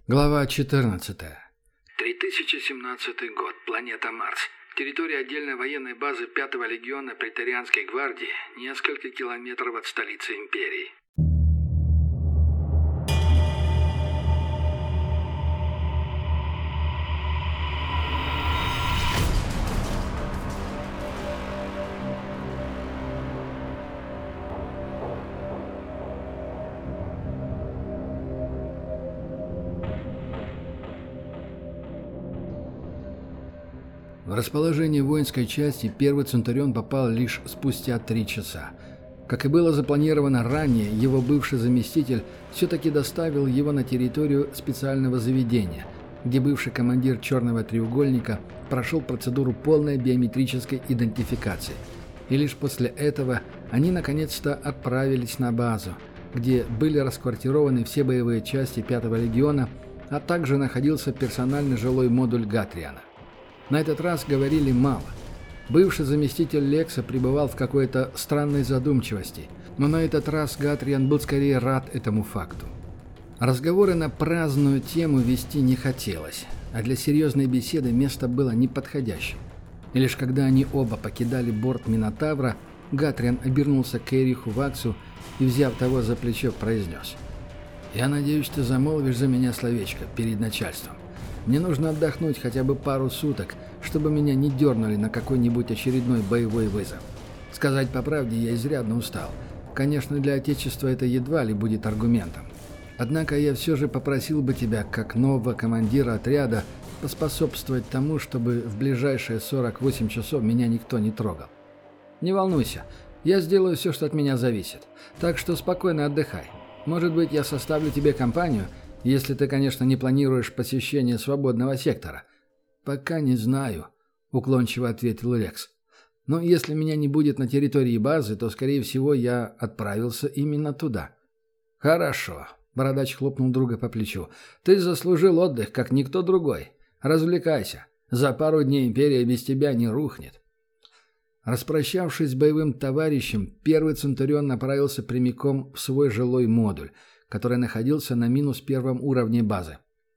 Глава 14. 3017 год. Планета Марс. Территория отдельной военной базы 5-го легиона Преторианской гвардии, несколько километров от столицы империи. В расположение воинской части первый Центурион попал лишь спустя 3 часа. Как и было запланировано ранее, его бывший заместитель все-таки доставил его на территорию специального заведения, где бывший командир «Черного треугольника» прошел процедуру полной биометрической идентификации. И лишь после этого они наконец-то отправились на базу, где были расквартированы все боевые части 5-го легиона, а также находился персональный жилой модуль Гатриана. На этот раз говорили мало. Бывший заместитель Лекса пребывал в какой-то странной задумчивости, но на этот раз Гатриан был скорее рад этому факту. Разговоры на праздную тему вести не хотелось, а для серьезной беседы место было неподходящим. И лишь когда они оба покидали борт Минотавра, Гатриан обернулся к Эриху Ваксу и, взяв того за плечо, произнес: «Я надеюсь, ты замолвишь за меня словечко перед начальством. Мне нужно отдохнуть хотя бы пару суток, чтобы меня не дернули на какой-нибудь очередной боевой вызов. Сказать по правде, я изрядно устал. Конечно, для Отечества это едва ли будет аргументом. Однако я все же попросил бы тебя, как нового командира отряда, поспособствовать тому, чтобы в ближайшие 48 часов меня никто не трогал. Не волнуйся, я сделаю все, что от меня зависит. Так что спокойно отдыхай. Может быть, я составлю тебе компанию, если ты, конечно, не планируешь посещение свободного сектора». «Пока не знаю», — уклончиво ответил Лекс. «Но если меня не будет на территории базы, то, скорее всего, я отправился именно туда». «Хорошо», — Бородач хлопнул друга по плечу. «Ты заслужил отдых, как никто другой. Развлекайся. За пару дней империя без тебя не рухнет». Распрощавшись с боевым товарищем, первый Центурион направился прямиком в свой жилой модуль, который находился на -1 уровне базы.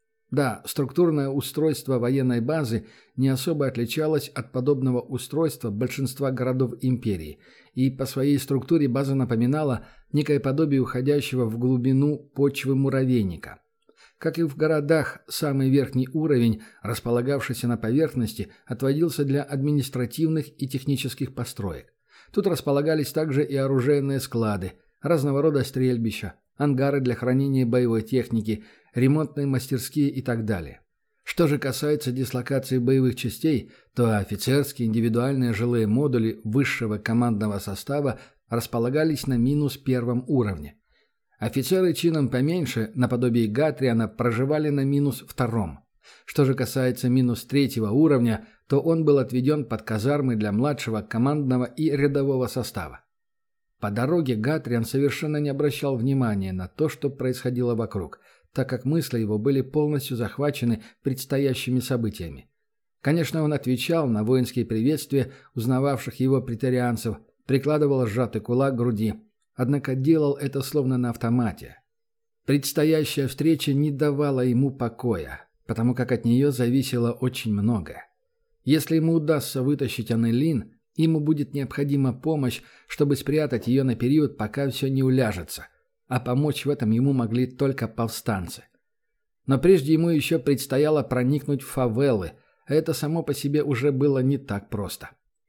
Да, структурное устройство военной базы не особо отличалось от подобного устройства большинства городов империи, и по своей структуре база напоминала некое подобие уходящего в глубину почвы муравейника. Как и в городах, самый верхний уровень, располагавшийся на поверхности, отводился для административных и технических построек. Тут располагались также и оружейные склады, разного рода стрельбища, ангары для хранения боевой техники, ремонтные мастерские и так далее. Что же касается дислокации боевых частей, то офицерские индивидуальные жилые модули высшего командного состава располагались на -1 уровне. Офицеры чином поменьше, наподобие Гатриана, проживали на -2. Что же касается -3 уровня, то он был отведен под казармы для младшего командного и рядового состава. По дороге Гатриан совершенно не обращал внимания на то, что происходило вокруг, так как мысли его были полностью захвачены предстоящими событиями. Конечно, он отвечал на воинские приветствия узнававших его преторианцев, прикладывал сжатый кулак к груди, однако делал это словно на автомате. Предстоящая встреча не давала ему покоя, потому как от нее зависело очень многое. Если ему удастся вытащить Аннелин, ему будет необходима помощь, чтобы спрятать ее на период, пока все не уляжется, а помочь в этом ему могли только повстанцы. Но прежде ему еще предстояло проникнуть в фавелы, а это само по себе уже было не так просто.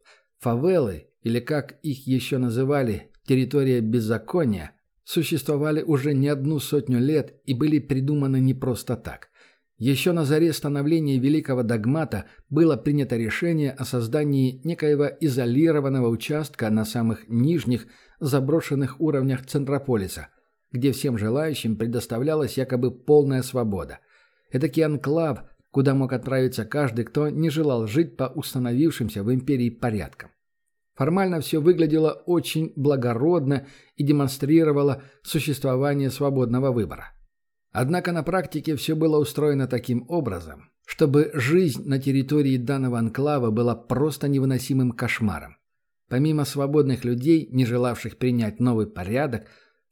Фавелы, или как их еще называли, территория беззакония, существовали уже не 100 лет и были придуманы не просто так. Еще на заре становления Великого Догмата было принято решение о создании некоего изолированного участка на самых нижних заброшенных уровнях Центрополиса, где всем желающим предоставлялась якобы полная свобода. Этакий анклав, куда мог отправиться каждый, кто не желал жить по установившимся в империи порядкам. Формально все выглядело очень благородно и демонстрировало существование свободного выбора. Однако на практике все было устроено таким образом, чтобы жизнь на территории данного анклава была просто невыносимым кошмаром. Помимо свободных людей, не желавших принять новый порядок,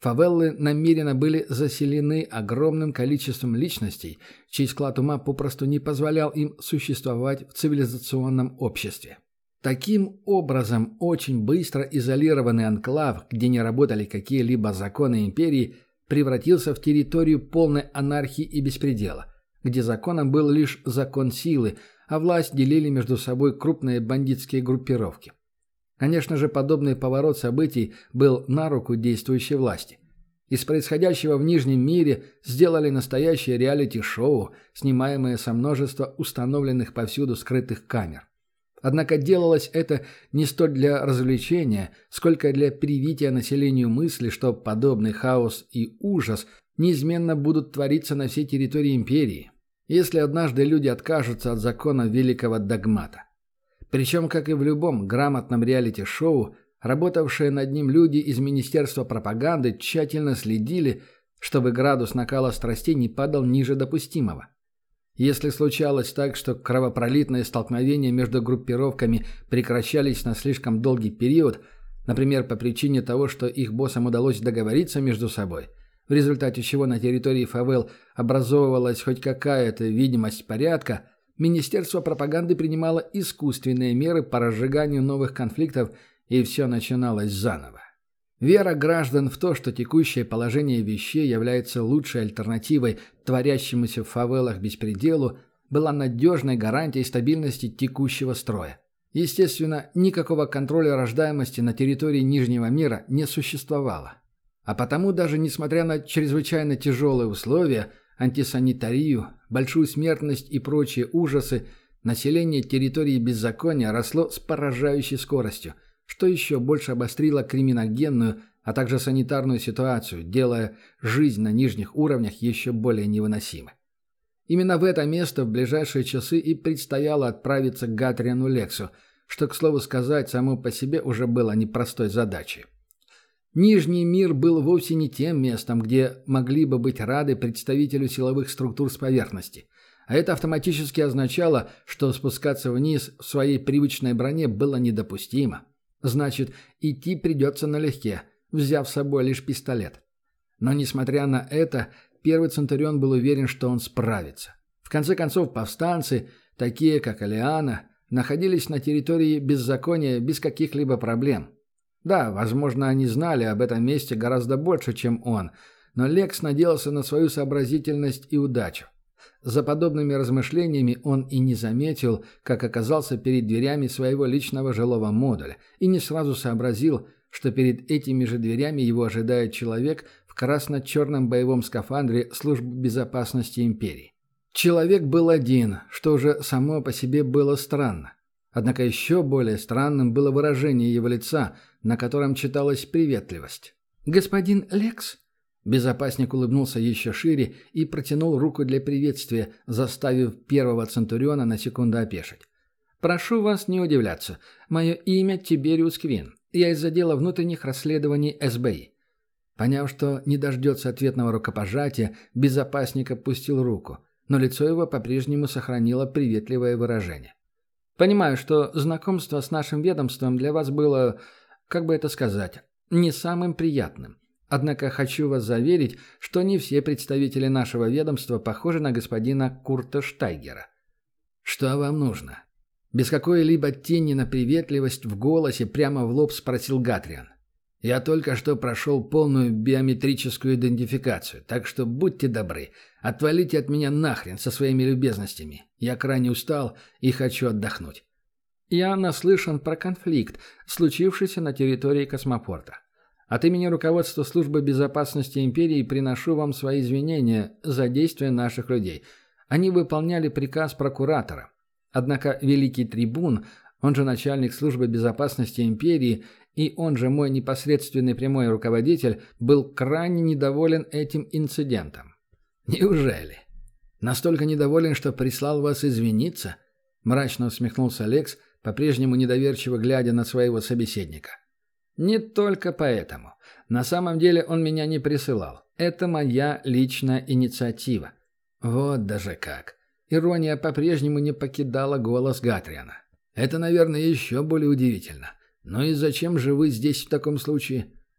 Фавелы намеренно были заселены огромным количеством личностей, чей склад ума попросту не позволял им существовать в цивилизационном обществе. Таким образом, очень быстро изолированный анклав, где не работали какие-либо законы империи, превратился в территорию полной анархии и беспредела, где законом был лишь закон силы, а власть делили между собой крупные бандитские группировки. Конечно же, подобный поворот событий был на руку действующей власти. Из происходящего в Нижнем мире сделали настоящее реалити-шоу, снимаемое со множества установленных повсюду скрытых камер. Однако делалось это не столь для развлечения, сколько для привития населению мысли, что подобный хаос и ужас неизменно будут твориться на всей территории империи, если однажды люди откажутся от закона великого догмата. Причем, как и в любом грамотном реалити-шоу, работавшие над ним люди из Министерства пропаганды тщательно следили, чтобы градус накала страстей не падал ниже допустимого. Если случалось так, что кровопролитные столкновения между группировками прекращались на слишком долгий период, например, по причине того, что их боссам удалось договориться между собой, в результате чего на территории фавел образовывалась хоть какая-то видимость порядка, Министерство пропаганды принимало искусственные меры по разжиганию новых конфликтов, и все начиналось заново. Вера граждан в то, что текущее положение вещей является лучшей альтернативой творящемуся в фавелах беспределу, была надежной гарантией стабильности текущего строя. Естественно, никакого контроля рождаемости на территории Нижнего мира не существовало. А потому даже несмотря на чрезвычайно тяжелые условия, антисанитарию, большую смертность и прочие ужасы, население территории беззакония росло с поражающей скоростью, что еще больше обострило криминогенную, а также санитарную ситуацию, делая жизнь на нижних уровнях еще более невыносимой. Именно в это место в ближайшие часы и предстояло отправиться к Гатриану Лексу, что, к слову сказать, само по себе уже было непростой задачей. Нижний мир был вовсе не тем местом, где могли бы быть рады представителю силовых структур с поверхности, а это автоматически означало, что спускаться вниз в своей привычной броне было недопустимо. Значит, идти придется налегке, взяв с собой лишь пистолет. Но, несмотря на это, первый Центурион был уверен, что он справится. В конце концов, повстанцы, такие как Алиана, находились на территории беззакония без каких-либо проблем. Да, возможно, они знали об этом месте гораздо больше, чем он, но Лекс надеялся на свою сообразительность и удачу. За подобными размышлениями он и не заметил, как оказался перед дверями своего личного жилого модуля, и не сразу сообразил, что перед этими же дверями его ожидает человек в красно-черном боевом скафандре Службы безопасности империи. Человек был один, что уже само по себе было странно. Однако еще более странным было выражение его лица, на котором читалась приветливость. «Господин Лекс?» Безопасник улыбнулся еще шире и протянул руку для приветствия, заставив первого Центуриона на секунду опешить. «Прошу вас не удивляться. Мое имя Тибериус Квин. Я из отдела внутренних расследований СБИ». Поняв, что не дождется ответного рукопожатия, безопасник опустил руку, но лицо его по-прежнему сохранило приветливое выражение. «Понимаю, что знакомство с нашим ведомством для вас было, как бы это сказать, не самым приятным. Однако хочу вас заверить, что не все представители нашего ведомства похожи на господина Курта Штайгера». «Что вам нужно?» Без какой-либо тени на приветливость в голосе прямо в лоб спросил Гатриан. «Я только что прошел полную биометрическую идентификацию, так что будьте добры, отвалите от меня нахрен со своими любезностями. Я крайне устал и хочу отдохнуть». «Я наслышан про конфликт, случившийся на территории космопорта. От имени руководства Службы безопасности империи приношу вам свои извинения за действия наших людей. Они выполняли приказ прокуратора. Однако великий трибун, он же начальник Службы безопасности империи и он же мой непосредственный прямой руководитель, был крайне недоволен этим инцидентом». «Неужели? Настолько недоволен, что прислал вас извиниться?» Мрачно усмехнулся Лекс, по-прежнему недоверчиво глядя на своего собеседника. «Не только поэтому. На самом деле он меня не присылал. Это моя личная инициатива». Вот даже как. Ирония по-прежнему не покидала голос Гатриана. «Это, наверное, еще более удивительно. Ну и зачем же вы здесь в таком случае?»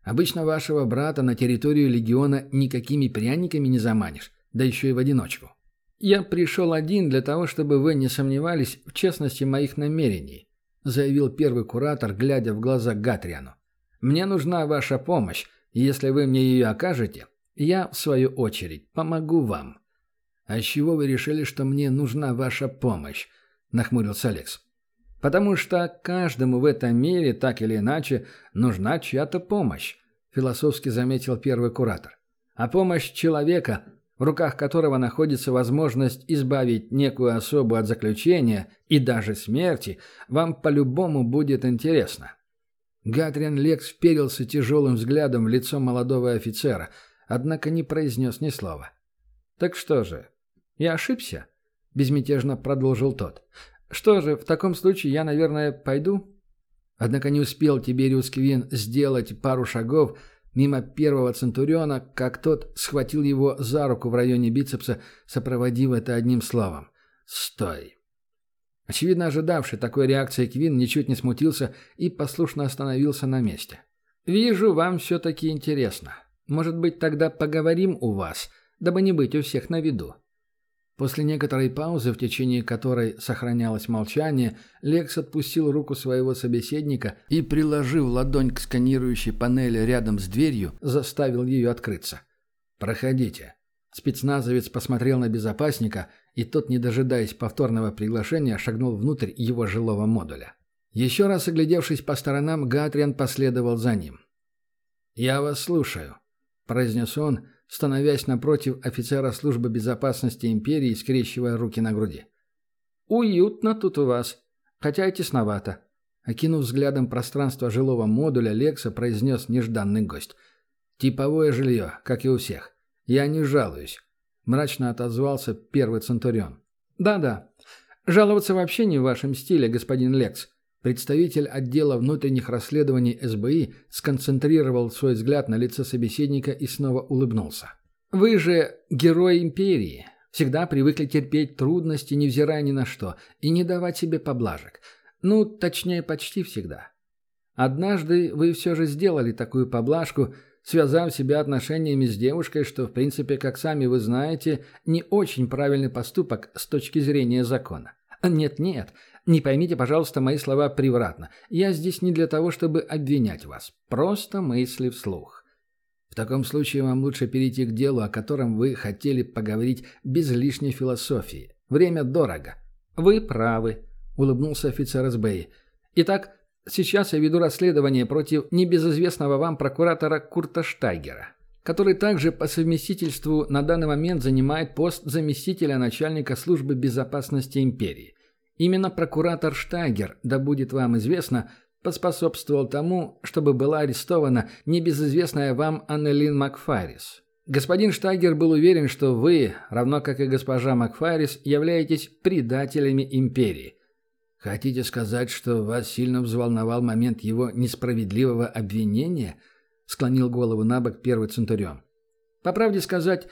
Обычно вашего брата на территорию легиона никакими пряниками не заманишь, да еще и в одиночку. Я пришел один для того, чтобы вы не сомневались в честности моих намерений, заявил первый куратор, глядя в глаза Гатриану. Мне нужна ваша помощь, и если вы мне ее окажете, я, в свою очередь, помогу вам. А с чего вы решили, что мне нужна ваша помощь? Нахмурился Алекс. Потому что каждому в этом мире, так или иначе, нужна чья-то помощь, философски заметил первый куратор. А помощь человека, в руках которого находится возможность избавить некую особу от заключения и даже смерти, вам по-любому будет интересна. Гатриан Лекс вперился тяжелым взглядом в лицо молодого офицера, однако не произнес ни слова. «Так что же, я ошибся?» – безмятежно продолжил тот. «Что же, в таком случае я, наверное, пойду?» Однако не успел Тибериус Квин сделать пару шагов мимо первого центуриона, как тот схватил его за руку в районе бицепса, сопроводив это одним словом. «Стой!» Очевидно, ожидавший такой реакции Квин ничуть не смутился и послушно остановился на месте. «Вижу, вам все-таки интересно. Может быть, тогда поговорим у вас, дабы не быть у всех на виду». После некоторой паузы, в течение которой сохранялось молчание, Лекс отпустил руку своего собеседника и, приложив ладонь к сканирующей панели рядом с дверью, заставил ее открыться. «Проходите». Спецназовец посмотрел на безопасника, и тот, не дожидаясь повторного приглашения, шагнул внутрь его жилого модуля. Еще раз оглядевшись по сторонам, Гатриан последовал за ним. «Я вас слушаю», — произнес он, становясь напротив офицера службы безопасности империи, скрещивая руки на груди. «Уютно тут у вас, хотя и тесновато», — окинув взглядом пространство жилого модуля, Лекса произнес нежданный гость. «Типовое жилье, как и у всех. Я не жалуюсь», — мрачно отозвался первый центурион. «Да-да, жаловаться вообще не в вашем стиле, господин Лекс». Представитель отдела внутренних расследований СБИ сконцентрировал свой взгляд на лице собеседника и снова улыбнулся. «Вы же герой империи. Всегда привыкли терпеть трудности, невзирая ни на что, и не давать себе поблажек. Ну, точнее, почти всегда. Однажды вы все же сделали такую поблажку, связав себя отношениями с девушкой, что, в принципе, как сами вы знаете, не очень правильный поступок с точки зрения закона. Нет-нет, не поймите, пожалуйста, мои слова превратно. Я здесь не для того, чтобы обвинять вас. Просто мысли вслух. В таком случае вам лучше перейти к делу, о котором вы хотели поговорить без лишней философии. Время дорого». «Вы правы», — улыбнулся офицер СБИ. «Итак, сейчас я веду расследование против небезызвестного вам прокуратора Курта Штайгера, который также по совместительству на данный момент занимает пост заместителя начальника службы безопасности империи. Именно прокуратор Штайгер, да будет вам известно, поспособствовал тому, чтобы была арестована небезызвестная вам Аннелин Макфайрис. Господин Штайгер был уверен, что вы, равно как и госпожа Макфайрис, являетесь предателями империи. Хотите сказать, что вас сильно взволновал момент его несправедливого обвинения?» — склонил голову набок первый центурион. «По правде сказать,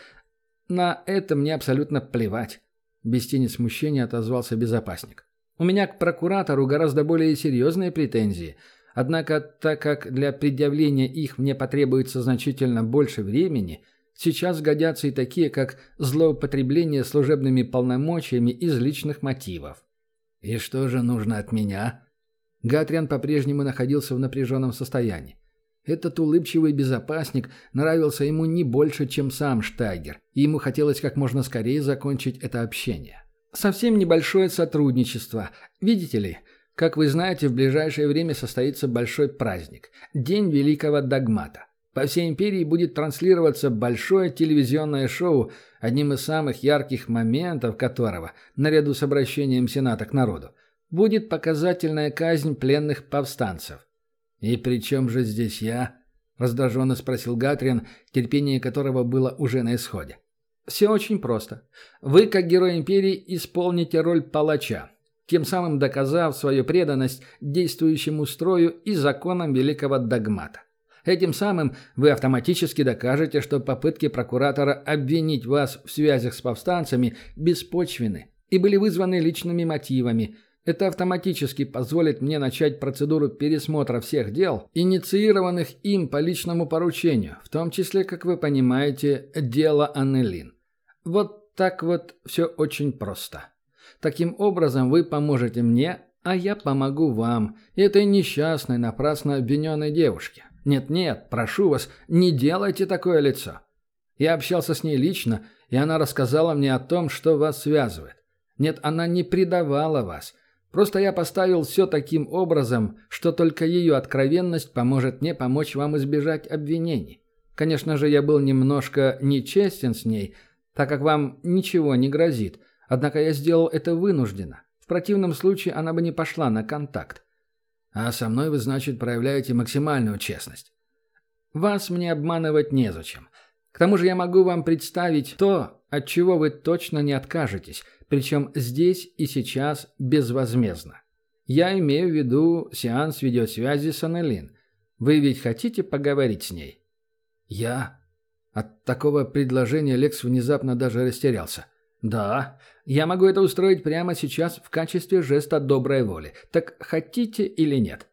на это мне абсолютно плевать», — без тени смущения отозвался безопасник. «У меня к прокуратору гораздо более серьезные претензии, однако, так как для предъявления их мне потребуется значительно больше времени, сейчас годятся и такие, как злоупотребление служебными полномочиями из личных мотивов». «И что же нужно от меня?» Гатриан по-прежнему находился в напряженном состоянии. Этот улыбчивый безопасник нравился ему не больше, чем сам Штайгер, и ему хотелось как можно скорее закончить это общение. «Совсем небольшое сотрудничество. Видите ли, как вы знаете, в ближайшее время состоится большой праздник – День Великого Догмата. По всей империи будет транслироваться большое телевизионное шоу, одним из самых ярких моментов которого, наряду с обращением Сената к народу, будет показательная казнь пленных повстанцев. «И при чем же здесь я?» – раздраженно спросил Гатриан, терпение которого было уже на исходе. «Все очень просто. Вы, как герой империи, исполните роль палача, тем самым доказав свою преданность действующему строю и законам Великого Догмата. Этим самым вы автоматически докажете, что попытки прокуратора обвинить вас в связях с повстанцами беспочвенны и были вызваны личными мотивами, Это автоматически позволит мне начать процедуру пересмотра всех дел, инициированных им по личному поручению, в том числе, как вы понимаете, дело Аннелин. Вот так вот все очень просто. Таким образом вы поможете мне, а я помогу вам, этой несчастной, напрасно обвиненной девушке. Нет-нет, прошу вас, не делайте такое лицо. Я общался с ней лично, и она рассказала мне о том, что вас связывает. Нет, она не предавала вас. Просто я поставил все таким образом, что только ее откровенность поможет мне помочь вам избежать обвинений. Конечно же, я был немножко нечестен с ней, так как вам ничего не грозит, однако я сделал это вынужденно. В противном случае она бы не пошла на контакт. А со мной вы, значит, проявляете максимальную честность. Вас мне обманывать незачем. К тому же я могу вам представить то, от чего вы точно не откажетесь, причем здесь и сейчас безвозмездно. Я имею в виду сеанс видеосвязи с Аннелин. Вы ведь хотите поговорить с ней? Я? От такого предложения Лекс внезапно даже растерялся. Да, я могу это устроить прямо сейчас в качестве жеста доброй воли. Так хотите или нет?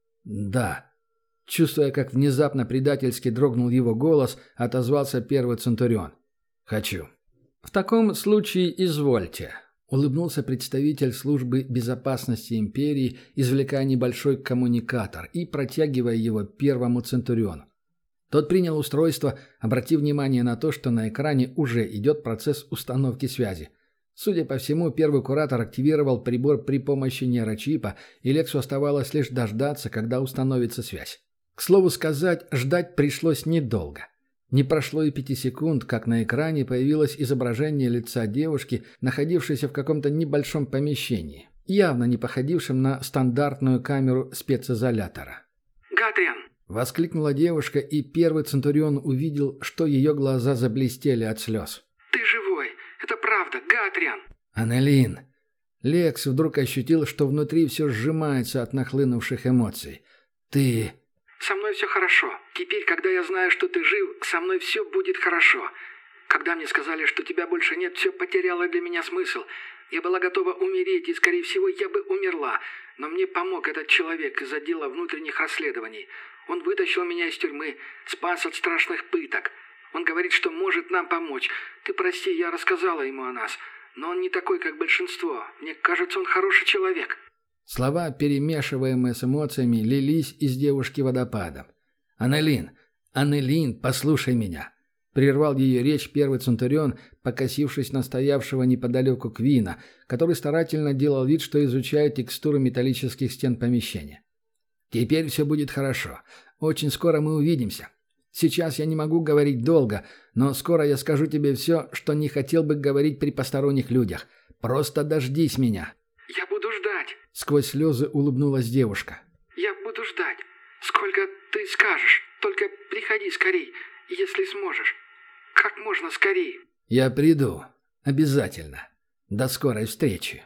Да. Чувствуя, как внезапно предательски дрогнул его голос, отозвался первый Центурион. «Хочу». «В таком случае извольте», — улыбнулся представитель службы безопасности империи, извлекая небольшой коммуникатор и протягивая его первому Центуриону. Тот принял устройство, обратив внимание на то, что на экране уже идет процесс установки связи. Судя по всему, первый куратор активировал прибор при помощи нейрочипа, и Лексу оставалось лишь дождаться, когда установится связь. К слову сказать, ждать пришлось недолго. Не прошло и 5 секунд, как на экране появилось изображение лица девушки, находившейся в каком-то небольшом помещении, явно не походившем на стандартную камеру специзолятора. «Гатриан!» — воскликнула девушка, и первый Центурион увидел, что ее глаза заблестели от слез. «Ты живой! Это правда, Гатриан!» «Аннелин!» Лекс вдруг ощутил, что внутри все сжимается от нахлынувших эмоций. «Ты...» «Со мной все хорошо. Теперь, когда я знаю, что ты жив, со мной все будет хорошо. Когда мне сказали, что тебя больше нет, все потеряло для меня смысл. Я была готова умереть, и, скорее всего, я бы умерла. Но мне помог этот человек из отдела внутренних расследований. Он вытащил меня из тюрьмы, спас от страшных пыток. Он говорит, что может нам помочь. Ты прости, я рассказала ему о нас. Но он не такой, как большинство. Мне кажется, он хороший человек». Слова, перемешиваемые с эмоциями, лились из девушки водопадом. «Аннелин! Аннелин, послушай меня!» Прервал ее речь первый Центурион, покосившись на стоявшего неподалеку Квина, который старательно делал вид, что изучает текстуру металлических стен помещения. «Теперь все будет хорошо. Очень скоро мы увидимся. Сейчас я не могу говорить долго, но скоро я скажу тебе все, что не хотел бы говорить при посторонних людях. Просто дождись меня». «Я буду ждать». Сквозь слезы улыбнулась девушка. «Я буду ждать. Сколько ты скажешь. Только приходи скорей, если сможешь. Как можно скорее». «Я приду. Обязательно. До скорой встречи».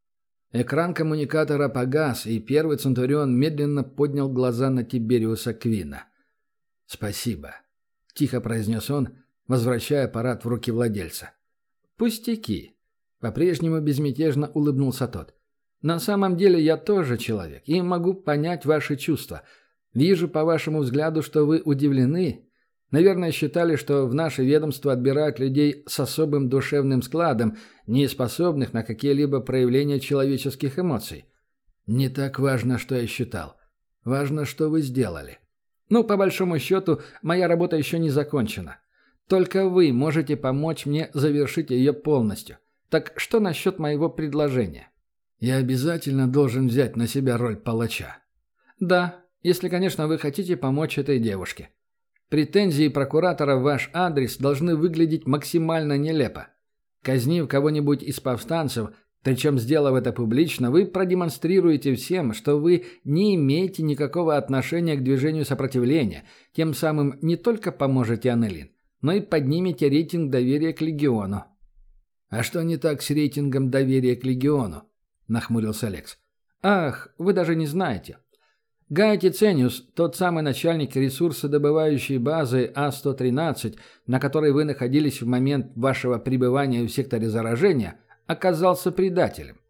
Экран коммуникатора погас, и первый Центурион медленно поднял глаза на Тибериуса Квина. «Спасибо», — тихо произнес он, возвращая аппарат в руки владельца. «Пустяки», — по-прежнему безмятежно улыбнулся тот. «На самом деле я тоже человек и могу понять ваши чувства. Вижу по вашему взгляду, что вы удивлены. Наверное, считали, что в наше ведомство отбирают людей с особым душевным складом, не способных на какие-либо проявления человеческих эмоций. Не так важно, что я считал. Важно, что вы сделали. Ну, по большому счету, моя работа еще не закончена. Только вы можете помочь мне завершить ее полностью. Так что насчет моего предложения?» «Я обязательно должен взять на себя роль палача». «Да, если, конечно, вы хотите помочь этой девушке. Претензии прокуратора в ваш адрес должны выглядеть максимально нелепо. Казнив кого-нибудь из повстанцев, причем сделав это публично, вы продемонстрируете всем, что вы не имеете никакого отношения к движению сопротивления, тем самым не только поможете Аннелин, но и поднимете рейтинг доверия к Легиону». «А что не так с рейтингом доверия к Легиону?» — нахмурился Лекс. «Ах, вы даже не знаете. Гай Тицениус, тот самый начальник ресурсодобывающей базы А-113, на которой вы находились в момент вашего пребывания в секторе заражения, оказался предателем.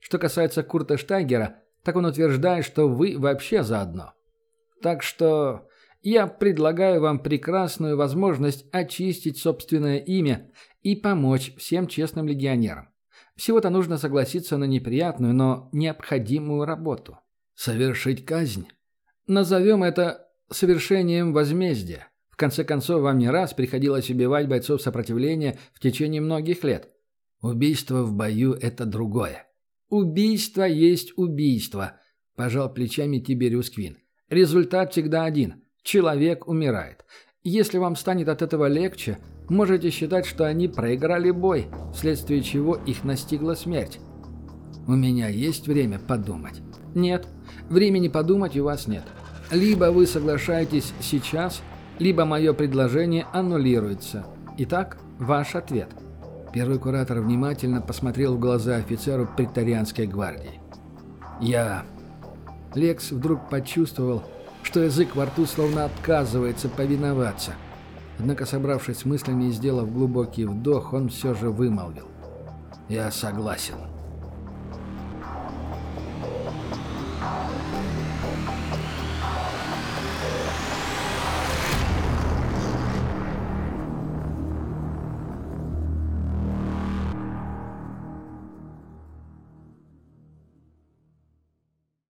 Что касается Курта Штайгера, так он утверждает, что вы вообще заодно. Так что я предлагаю вам прекрасную возможность очистить собственное имя и помочь всем честным легионерам. Всего-то нужно согласиться на неприятную, но необходимую работу. Совершить казнь? Назовем это совершением возмездия. В конце концов, вам не раз приходилось убивать бойцов сопротивления в течение многих лет. Убийство в бою – это другое. Убийство есть убийство, пожал плечами Тибериус Квин. Результат всегда один – человек умирает. Если вам станет от этого легче, можете считать, что они проиграли бой, вследствие чего их настигла смерть. У меня есть время подумать? Нет, времени подумать у вас нет. Либо вы соглашаетесь сейчас, либо мое предложение аннулируется. Итак, ваш ответ. Первый куратор внимательно посмотрел в глаза офицеру преторианской гвардии. Лекс вдруг почувствовал, что язык во рту словно отказывается повиноваться. Однако, собравшись с мыслями и сделав глубокий вдох, он все же вымолвил. «Я согласен».